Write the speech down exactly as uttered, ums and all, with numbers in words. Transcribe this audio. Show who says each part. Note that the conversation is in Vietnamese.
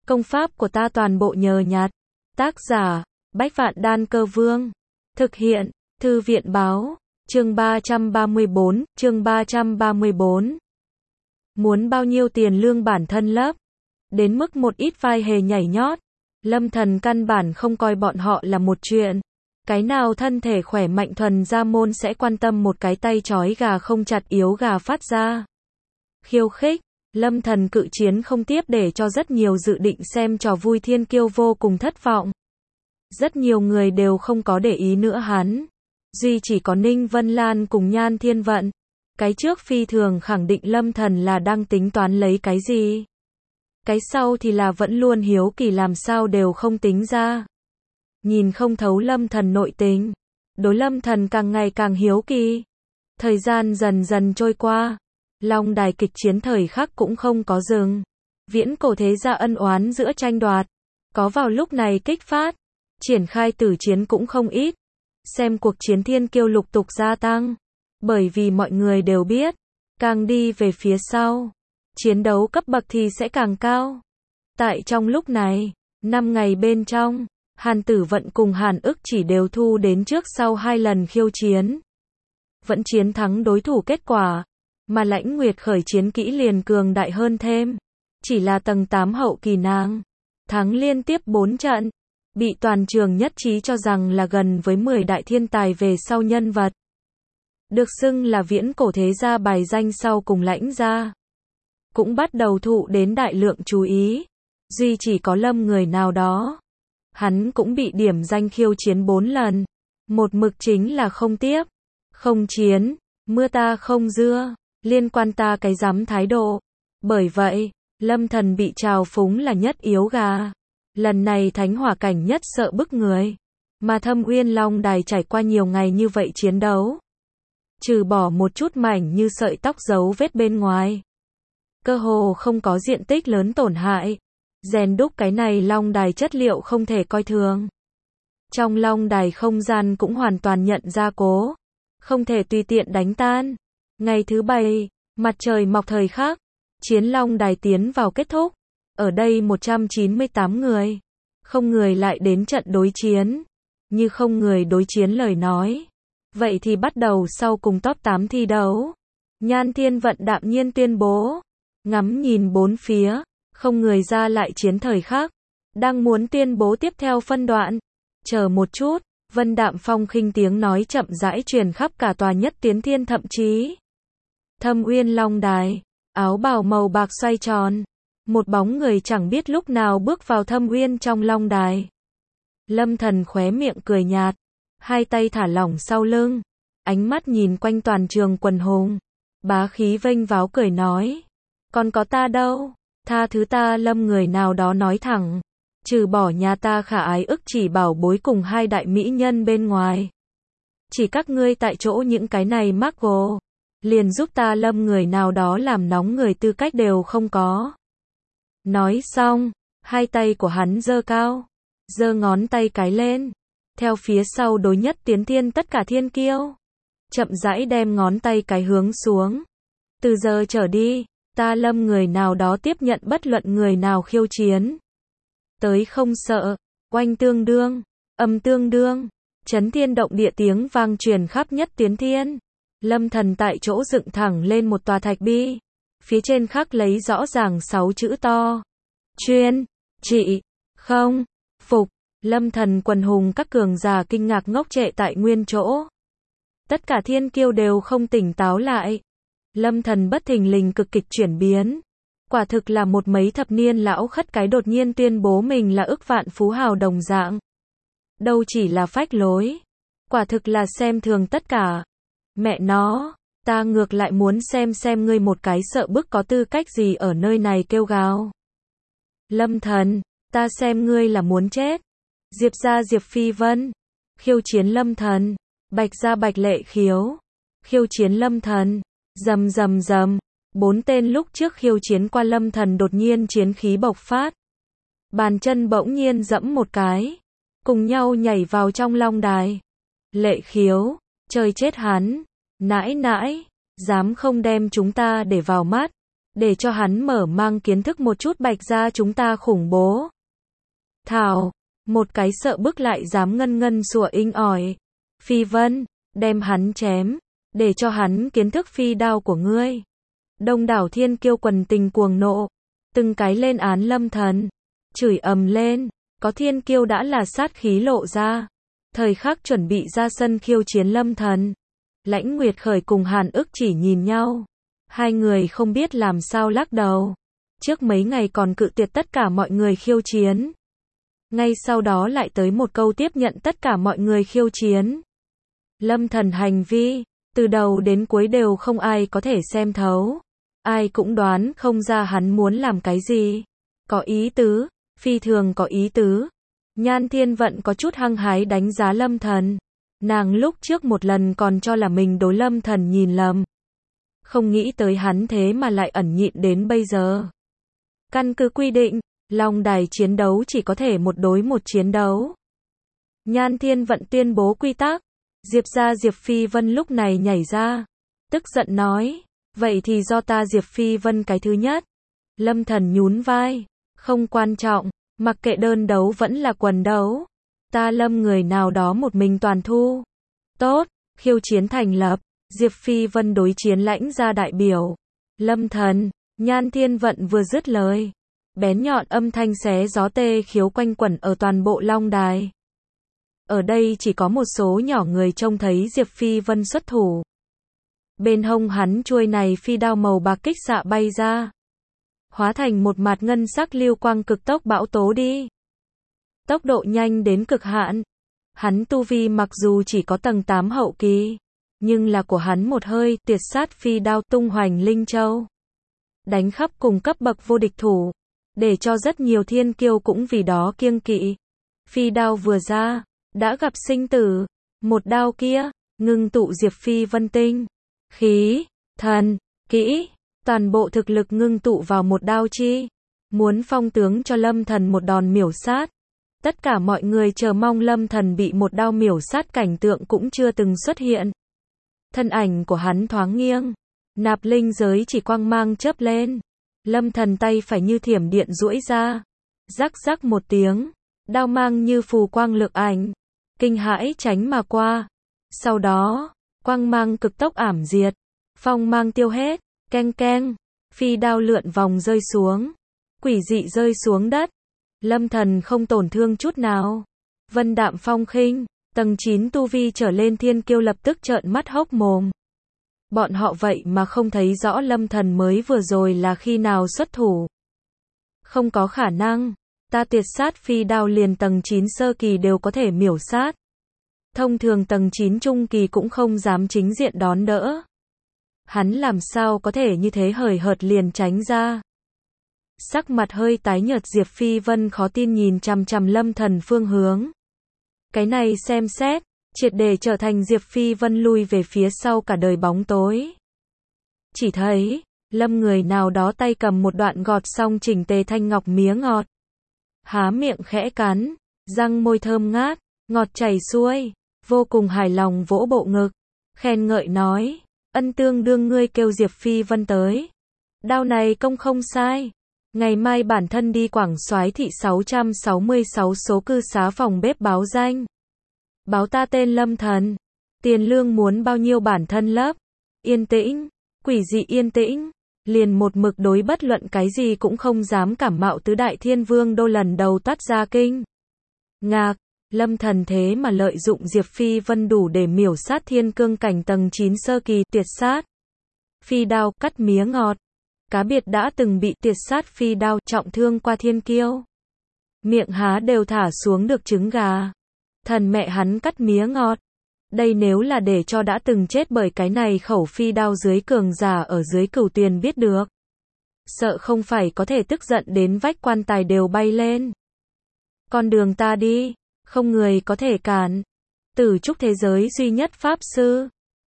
Speaker 1: Công pháp của ta toàn bộ nhờ nhặt. Tác giả, Bách Vạn Đan Cơ Vương. Thực hiện, Thư viện Báo. Chương ba trăm ba mươi bốn, chương ba trăm ba mươi bốn. Muốn bao nhiêu tiền lương bản thân lấp. Đến mức một ít vai hề nhảy nhót. Lâm Thần căn bản không coi bọn họ là một chuyện. Cái nào thân thể khỏe mạnh thuần gia môn sẽ quan tâm một cái tay trói gà không chặt yếu gà phát ra. Khiêu khích, Lâm Thần cự chiến không tiếp để cho rất nhiều dự định xem trò vui thiên kiêu vô cùng thất vọng. Rất nhiều người đều không có để ý nữa hắn. Duy chỉ có Ninh Vân Lan cùng Nhan Thiên Vận. Cái trước phi thường khẳng định Lâm Thần là đang tính toán lấy cái gì. Cái sau thì là vẫn luôn hiếu kỳ làm sao đều không tính ra. Nhìn không thấu Lâm Thần nội tính. Đối Lâm Thần càng ngày càng hiếu kỳ. Thời gian dần dần trôi qua. Long đài kịch chiến thời khắc cũng không có dừng. Viễn cổ thế gia ân oán giữa tranh đoạt. Có vào lúc này kích phát. Triển khai tử chiến cũng không ít. Xem cuộc chiến thiên kiêu lục tục gia tăng. Bởi vì mọi người đều biết. Càng đi về phía sau. Chiến đấu cấp bậc thì sẽ càng cao. Tại trong lúc này. năm ngày bên trong. Hàn Tử Vận cùng Hàn Ức chỉ đều thu đến trước sau hai lần khiêu chiến. Vẫn chiến thắng đối thủ kết quả. Mà Lãnh Nguyệt khởi chiến kỹ liền cường đại hơn thêm. Chỉ là tầng tám hậu kỳ nàng. Thắng liên tiếp bốn trận. Bị toàn trường nhất trí cho rằng là gần với mười đại thiên tài về sau nhân vật. Được xưng là viễn cổ thế gia bài danh sau cùng Lãnh gia. Cũng bắt đầu thụ đến đại lượng chú ý. Duy chỉ có Lâm người nào đó. Hắn cũng bị điểm danh khiêu chiến bốn lần. Một mực chính là không tiếp. Không chiến. Mưa ta không dưa. Liên quan ta cái dám thái độ. Bởi vậy, Lâm Thần bị trào phúng là nhất yếu gà. Lần này thánh hỏa cảnh nhất sợ bức người. Mà Thâm Uyên Long đài trải qua nhiều ngày như vậy chiến đấu. Trừ bỏ một chút mảnh như sợi tóc dấu vết bên ngoài. Cơ hồ không có diện tích lớn tổn hại. Rèn đúc cái này long đài chất liệu không thể coi thường. Trong long đài không gian cũng hoàn toàn nhận ra cố. Không thể tùy tiện đánh tan. Ngày thứ bảy, mặt trời mọc thời khắc. Chiến long đài tiến vào kết thúc. Ở đây một trăm chín mươi tám người. Không người lại đến trận đối chiến. Như không người đối chiến lời nói. Vậy thì bắt đầu sau cùng top tám thi đấu. Nhan Thiên Vận đạm nhiên tuyên bố. Ngắm nhìn bốn phía. Không người ra lại chiến thời khắc. Đang muốn tuyên bố tiếp theo phân đoạn. Chờ một chút. Vân Đạm Phong khinh tiếng nói chậm rãi truyền khắp cả tòa Nhất Tiến Thiên, thậm chí Thâm Uyên Long đài. Áo bào màu bạc xoay tròn. Một bóng người chẳng biết lúc nào bước vào Thâm Uyên trong long đài. Lâm Thần khóe miệng cười nhạt. Hai tay thả lỏng sau lưng. Ánh mắt nhìn quanh toàn trường quần hùng. Bá khí vênh váo cười nói. Còn có ta đâu. Tha thứ ta. Lâm người nào đó nói thẳng. Trừ bỏ nhà ta khả ái Ức chỉ bảo bối cùng hai đại mỹ nhân bên ngoài. Chỉ các ngươi tại chỗ những cái này mắc gồ. Liền giúp ta Lâm người nào đó làm nóng người tư cách đều không có. Nói xong, hai tay của hắn giơ cao. Giơ ngón tay cái lên. Theo phía sau đối Nhất Tiến Thiên tất cả thiên kiêu. Chậm rãi đem ngón tay cái hướng xuống. Từ giờ trở đi, ta Lâm người nào đó tiếp nhận bất luận người nào khiêu chiến. Tới không sợ. Oanh tương đương. Âm tương đương. Chấn thiên động địa tiếng vang truyền khắp Nhất Tiến Thiên. Lâm Thần tại chỗ dựng thẳng lên một tòa thạch bi. Phía trên khắc lấy rõ ràng sáu chữ to. Chuyên. Trị. Không. Phục. Lâm Thần quần hùng các cường giả kinh ngạc ngốc trệ tại nguyên chỗ. Tất cả thiên kiêu đều không tỉnh táo lại. Lâm Thần bất thình lình cực kịch chuyển biến. Quả thực là một mấy thập niên lão khất cái đột nhiên tuyên bố mình là ức vạn phú hào đồng dạng. Đâu chỉ là phách lối. Quả thực là xem thường tất cả. Mẹ nó, ta ngược lại muốn xem xem ngươi một cái sợ bức có tư cách gì ở nơi này kêu gào. Lâm Thần, ta xem ngươi là muốn chết. Diệp gia Diệp Phi Vân. Khiêu chiến Lâm Thần. Bạch gia Bạch Lệ Khiếu. Khiêu chiến Lâm Thần. Rầm rầm rầm. Bốn tên lúc trước khiêu chiến qua Lâm Thần đột nhiên chiến khí bộc phát. Bàn chân bỗng nhiên giẫm một cái. Cùng nhau nhảy vào trong long đài. Lệ Khiếu. Chơi chết hắn. Nãi nãi. Dám không đem chúng ta để vào mắt. để cho hắn mở mang kiến thức một chút Bạch gia chúng ta khủng bố. Thảo, một cái sợ bức lại dám ngân ngân sủa inh ỏi. Phi Vân, đem hắn chém, để cho hắn kiến thức phi đao của ngươi. Đông đảo thiên kiêu quần tình cuồng nộ, từng cái lên án Lâm Thần, chửi ầm lên, có thiên kiêu đã là sát khí lộ ra, thời khắc chuẩn bị ra sân khiêu chiến Lâm Thần. Lãnh Nguyệt Khởi cùng Hàn Ức chỉ nhìn nhau, hai người không biết làm sao lắc đầu. Trước mấy ngày còn cự tuyệt tất cả mọi người khiêu chiến, ngay sau đó lại tới một câu tiếp nhận tất cả mọi người khiêu chiến. Lâm Thần hành vi, từ đầu đến cuối đều không ai có thể xem thấu, ai cũng đoán không ra hắn muốn làm cái gì. Có ý tứ, phi thường có ý tứ. Nhan Thiên Vận có chút hăng hái đánh giá Lâm Thần. Nàng lúc trước một lần còn cho là mình đối Lâm Thần nhìn lầm, không nghĩ tới hắn thế mà lại ẩn nhịn đến bây giờ. Căn cứ quy định, Long đài chiến đấu chỉ có thể một đối một chiến đấu. Nhan Thiên Vận tuyên bố quy tắc. Diệp gia Diệp Phi Vân lúc này nhảy ra, tức giận nói, vậy thì do ta Diệp Phi Vân cái thứ nhất. Lâm Thần nhún vai, không quan trọng, mặc kệ đơn đấu vẫn là quần đấu, ta Lâm người nào đó một mình toàn thu. Tốt, khiêu chiến thành lập, Diệp Phi Vân đối chiến lãnh gia đại biểu. Lâm Thần, Nhan Thiên Vận vừa dứt lời, bén nhọn âm thanh xé gió tê khiếu quanh quẩn ở toàn bộ Long đài. Ở đây chỉ có một số nhỏ người trông thấy Diệp Phi Vân xuất thủ. Bên hông hắn chuôi này phi đao màu bạc kích xạ bay ra, hóa thành một mạt ngân sắc lưu quang cực tốc bão tố đi. Tốc độ nhanh đến cực hạn. Hắn tu vi mặc dù chỉ có tầng tám hậu kỳ, nhưng là của hắn một hơi tuyệt sát phi đao tung hoành linh châu, đánh khắp cùng cấp bậc vô địch thủ, để cho rất nhiều thiên kiêu cũng vì đó kiêng kỵ. Phi đao vừa ra, đã gặp sinh tử. Một đao kia, ngưng tụ Diệp Phi Vân tinh, khí, thần, kỹ, toàn bộ thực lực ngưng tụ vào một đao chi. Muốn phong tướng cho Lâm Thần một đòn miểu sát. Tất cả mọi người chờ mong Lâm Thần bị một đao miểu sát cảnh tượng cũng chưa từng xuất hiện. Thân ảnh của hắn thoáng nghiêng, nạp linh giới chỉ quang mang chớp lên. Lâm Thần tay phải như thiểm điện duỗi ra, rắc rắc một tiếng, đao mang như phù quang lược ảnh, kinh hãi tránh mà qua. Sau đó, quang mang cực tốc ảm diệt, phong mang tiêu hết, keng keng, phi đao lượn vòng rơi xuống, quỷ dị rơi xuống đất. Lâm Thần không tổn thương chút nào. Vân đạm phong khinh, tầng chín tu vi trở lên thiên kiêu lập tức trợn mắt hốc mồm. Bọn họ vậy mà không thấy rõ Lâm Thần mới vừa rồi là khi nào xuất thủ. Không có khả năng, ta tuyệt sát phi đao liền tầng chín sơ kỳ đều có thể miểu sát. Thông thường tầng chín trung kỳ cũng không dám chính diện đón đỡ. Hắn làm sao có thể như thế hời hợt liền tránh ra. Sắc mặt hơi tái nhợt Diệp Phi Vân khó tin nhìn chằm chằm Lâm Thần phương hướng. Cái này xem xét, triệt để trở thành Diệp Phi Vân lui về phía sau cả đời bóng tối. Chỉ thấy, Lâm người nào đó tay cầm một đoạn gọt xong chỉnh tề thanh ngọc mía ngọt. Há miệng khẽ cắn, răng môi thơm ngát, ngọt chảy xuôi, vô cùng hài lòng vỗ bộ ngực, khen ngợi nói, ân tương đương ngươi kêu Diệp Phi Vân tới. Đao này công không sai. Ngày mai bản thân đi Quảng Soái thị sáu trăm sáu mươi sáu số cư xá phòng bếp báo danh. Báo ta tên Lâm Thần. Tiền lương muốn bao nhiêu bản thân lấp. Yên tĩnh, quỷ dị yên tĩnh. Liền một mực đối bất luận cái gì cũng không dám cảm mạo tứ đại thiên vương đô lần đầu toát ra kinh ngạc. Lâm Thần thế mà lợi dụng Diệp Phi Vân đủ để miểu sát thiên cương cảnh tầng chín sơ kỳ tuyệt sát. Phi đao cắt mía ngọt. Cá biệt đã từng bị tuyệt sát phi đao trọng thương qua thiên kiêu. Miệng há đều thả xuống được trứng gà. Thần mẹ hắn cắt mía ngọt. Đây nếu là để cho đã từng chết bởi cái này khẩu phi đao dưới cường giả ở dưới cửu tuyền biết được. Sợ không phải có thể tức giận đến vách quan tài đều bay lên. Con đường ta đi, không người có thể cản. Tử trúc thế giới duy nhất pháp sư.